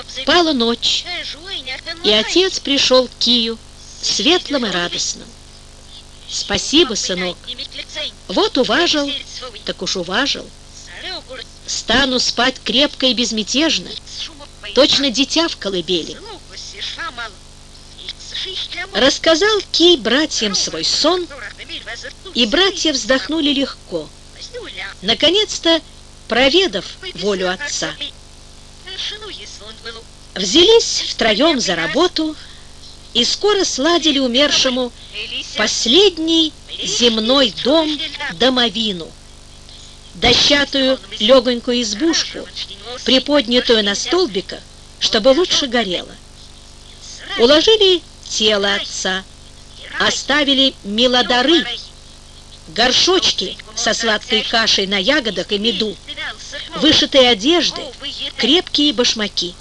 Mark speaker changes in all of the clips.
Speaker 1: Пала ночь, и отец пришел к Кию светлым и радостным. «Спасибо, сынок, вот уважил, так уж уважил. Стану спать крепко и безмятежно, точно дитя в колыбели». Рассказал Кий братьям свой сон, и братья вздохнули легко, наконец-то проведав волю отца. Взялись втроем за работу и скоро сладили умершему последний земной дом домовину, дощатую легонькую избушку, приподнятую на столбиках, чтобы лучше горело. Уложили тело отца, оставили милодары, горшочки со сладкой кашей на ягодах и меду, вышитые одежды, крепкие башмаки.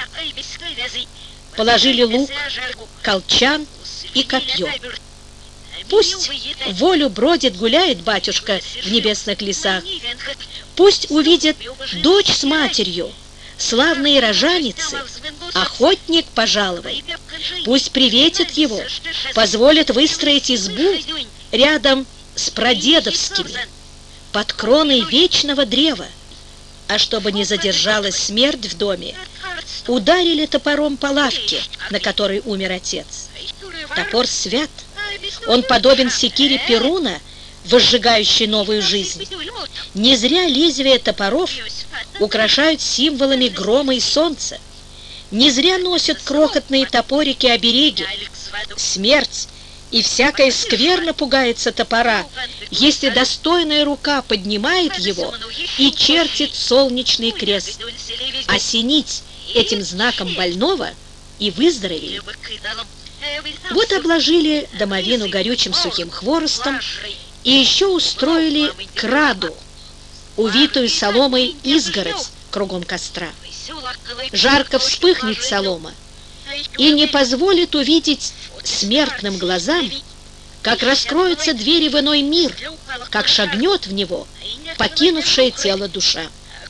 Speaker 1: Положили лук, колчан и копье. Пусть волю бродит, гуляет батюшка в небесных лесах. Пусть увидит дочь с матерью, славные рожаницы, охотник пожаловал. Пусть приветит его, позволит выстроить избу рядом с прадедовскими, под кроной вечного древа. А чтобы не задержалась смерть в доме, ударили топором по лавке, на которой умер отец. Топор свят, он подобен секире Перуна, возжигающей новую жизнь. Не зря лезвия топоров украшают символами грома и солнца. Не зря носят крохотные топорики-обереги. Смерть и всякая скверна пугается топора, если достойная рука поднимает его и чертит солнечный крест. Осенить этим знаком больного и выздороветь. Вот обложили домовину горючим сухим хворостом и еще устроили краду, увитую соломой изгородь кругом костра. Жарко вспыхнет солома и не позволит увидеть смертным глазам, как раскроются двери в иной мир, как шагнет в него покинувшее тело душа.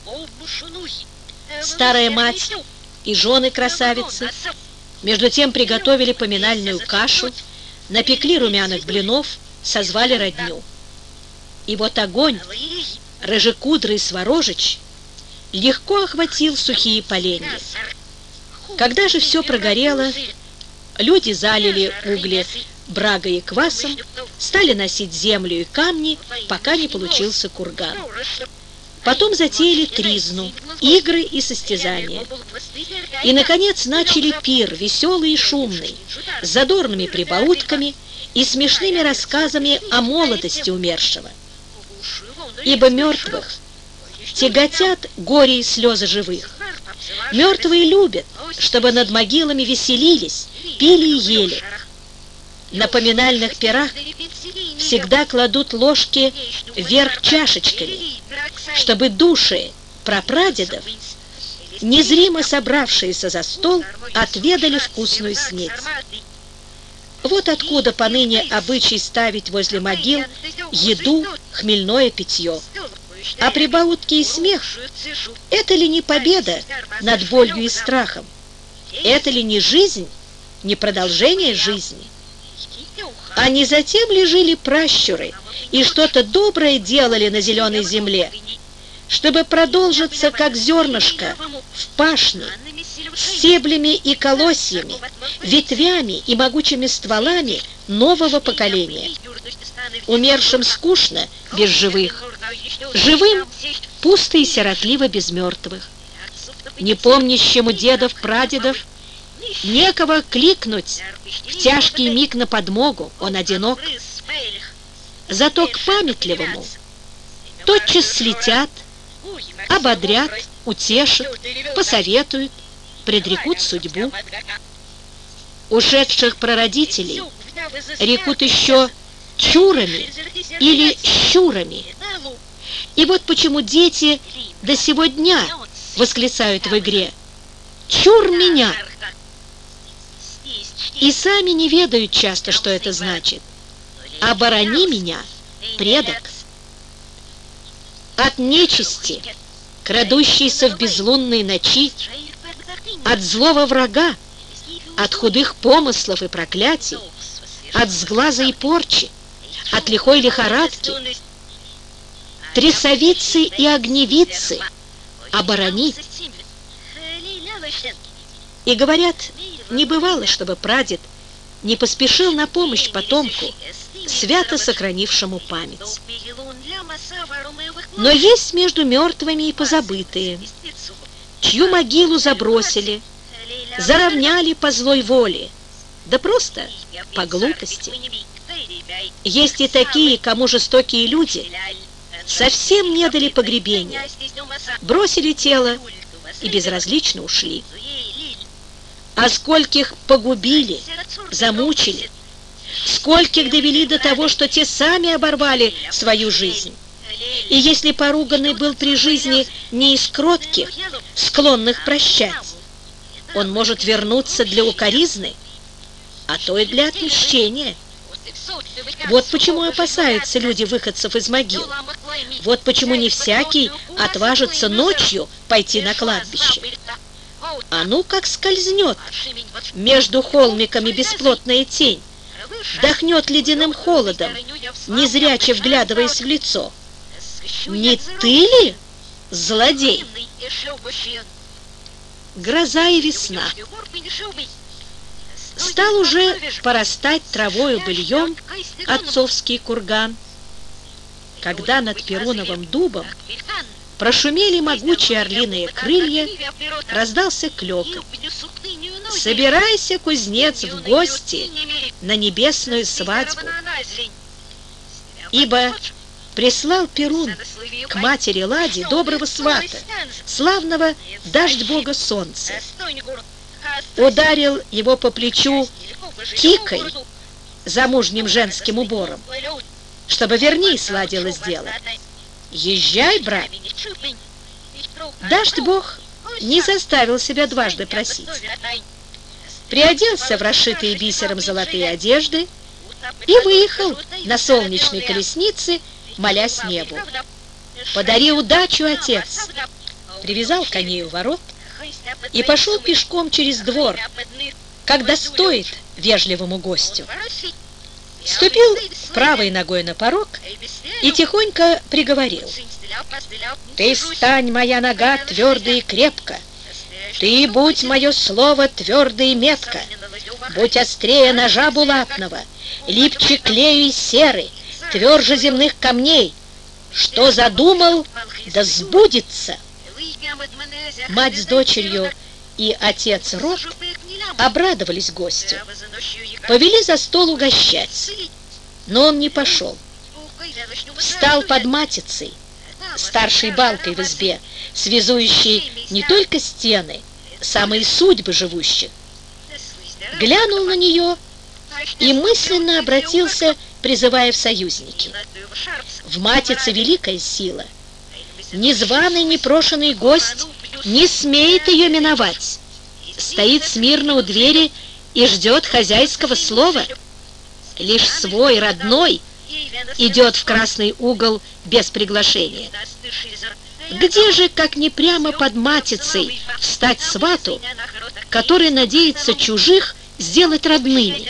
Speaker 1: Старая мать и жены красавицы между тем приготовили поминальную кашу, напекли румяных блинов, созвали родню. И вот огонь, рыжекудрый Сворожич, легко охватил сухие поленья. Когда же все прогорело, люди залили угли брагой и квасом, стали носить землю и камни, пока не получился курган. Потом затеяли тризну, игры и состязания. И, наконец, начали пир, веселый и шумный, с задорными прибаутками и смешными рассказами о молодости умершего. Ибо мертвых тяготят горе и слезы живых. Мертвые любят, чтобы над могилами веселились, пили и ели. На поминальных пирах всегда кладут ложки вверх чашечками, чтобы души прапрадедов, незримо собравшиеся за стол, отведали вкусную снеть. Вот откуда поныне обычай ставить возле могил еду, хмельное питье. А прибаутки и смех – это ли не победа над болью и страхом? Это ли не жизнь, не продолжение жизни? А не затем ли жили пращуры и что-то доброе делали на зеленой земле, чтобы продолжиться, как зернышко, в пашне, с стеблями и колосьями, ветвями и могучими стволами нового поколения? Умершим скучно без живых, живым пусто и сиротливо без мертвых. Не помнящему дедов-прадедов некого кликнуть в тяжкий миг на подмогу, он одинок. Зато к памятливому тотчас слетят, ободрят, утешат, посоветуют, предрекут судьбу. Ушедших прародителей рекут еще чурами или щурами. И вот почему дети до сего дня восклицают в игре: «Чур меня!» И сами не ведают часто, что это значит. «Оборони меня, предок!» От нечисти, крадущейся в безлунной ночи, от злого врага, от худых помыслов и проклятий, от сглаза и порчи, от лихой лихорадки, трясовицы и огневицы оборони. И говорят, не бывало, чтобы прадед не поспешил на помощь потомку, свято сохранившему память. Но есть между мертвыми и позабытые, чью могилу забросили, заровняли по злой воле, да просто по глупости. Есть и такие, кому жестокие люди совсем не дали погребения, бросили тело и безразлично ушли. А скольких погубили, замучили, скольких довели до того, что те сами оборвали свою жизнь. И если поруганный был при жизни не из кротких, склонных прощать, он может вернуться для укоризны, а то и для отмщения. Вот почему опасаются люди выходцев из могил. Вот почему не всякий отважится ночью пойти на кладбище. А ну как скользнет между холмиками бесплотная тень, дохнет ледяным холодом, незряче вглядываясь в лицо. Не ты ли, злодей? Гроза и весна. Стал уже порастать травою быльем отцовский курган, когда над Перуновым дубом прошумели могучие орлиные крылья, раздался клёкот. «Собирайся, кузнец, в гости на небесную свадьбу, ибо прислал Перун к матери Ладе доброго свата, славного дождь бога солнца. Ударил его по плечу кикой, замужним женским убором, чтобы верней сладилось дело. Езжай, брат!» Дождь бог не заставил себя дважды просить. Приоделся в расшитые бисером золотые одежды и выехал на солнечной колеснице, молясь небу. «Подари удачу, отец!» Привязал коней у ворот и пошел пешком через двор, когда стоит вежливому гостю. Ступил правой ногой на порог и тихонько приговорил: «Ты стань, моя нога, твердо и крепко, ты будь мое слово твердо и метко, будь острее ножа булатного, липче клею и серы, тверже земных камней, что задумал, да сбудется». Мать с дочерью и отец Рот обрадовались гостю, повели за стол угощать, но он не пошел. Встал под матицей, старшей балкой в избе, связующей не только стены, самые судьбы живущих. Глянул на нее и мысленно обратился, призывая в союзники. В матице великая сила. Незваный, непрошенный гость не смеет ее миновать. Стоит смирно у двери и ждет хозяйского слова. Лишь свой, родной, идет в красный угол без приглашения. Где же, как не прямо под матицей, встать свату, который надеется чужих сделать родными?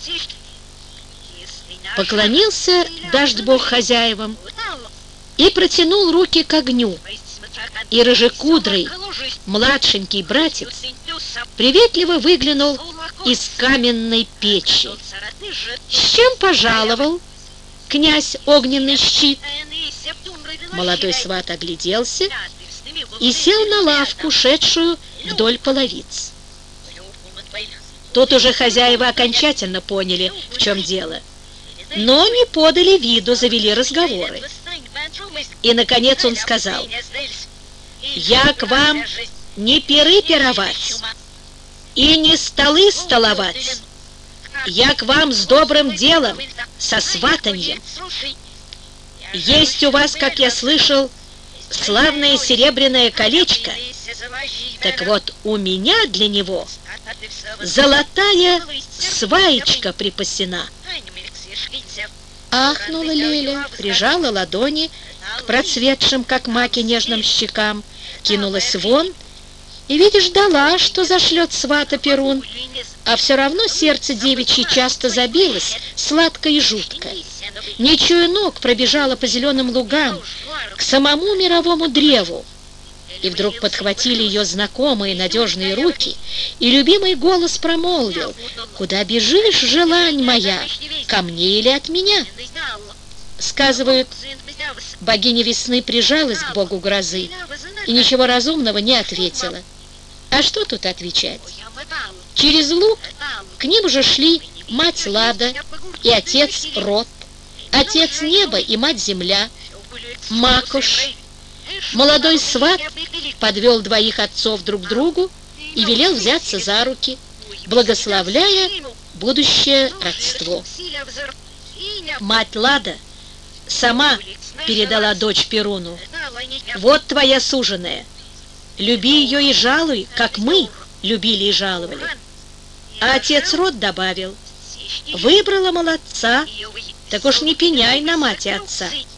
Speaker 1: Поклонился дождь бог хозяевам и протянул руки к огню, и рыжекудрый младшенький братец приветливо выглянул из каменной печи. «С чем пожаловал, князь огненный щит?» Молодой сват огляделся и сел на лавку, шедшую вдоль половиц. Тут уже хозяева окончательно поняли, в чем дело, но не подали виду, завели разговоры. И, наконец, он сказал: «Я к вам не пиры пировать и не столы столовать. Я к вам с добрым делом, со сватаньем. Есть у вас, как я слышал, славное серебряное колечко. Так вот, у меня для него золотая сваечка припасена». Ахнула Леля, прижала ладони к процветшим, как маки, нежным щекам, кинулась вон И, видишь, дала, что зашлет свата Перун, а все равно сердце девичье часто забилось, сладко и жутко. Не чуя ног, пробежала по зеленым лугам к самому мировому древу. И вдруг подхватили ее знакомые надежные руки, и любимый голос промолвил: «Куда бежишь, желань моя, ко мне или от меня?» Сказывают, богиня весны прижалась к богу грозы и ничего разумного не ответила. А что тут отвечать? Через луг к ним уже шли мать Лада и отец Рот, отец неба и мать земля, Макош. Молодой сват подвел двоих отцов друг к другу и велел взяться за руки, благословляя будущее родство. Мать Лада сама передала дочь Перуну: «Вот твоя суженая, люби ее и жалуй, как мы любили и жаловали». А отец Рот добавил: «Выбрала молодца, так уж не пеняй на мать и отца».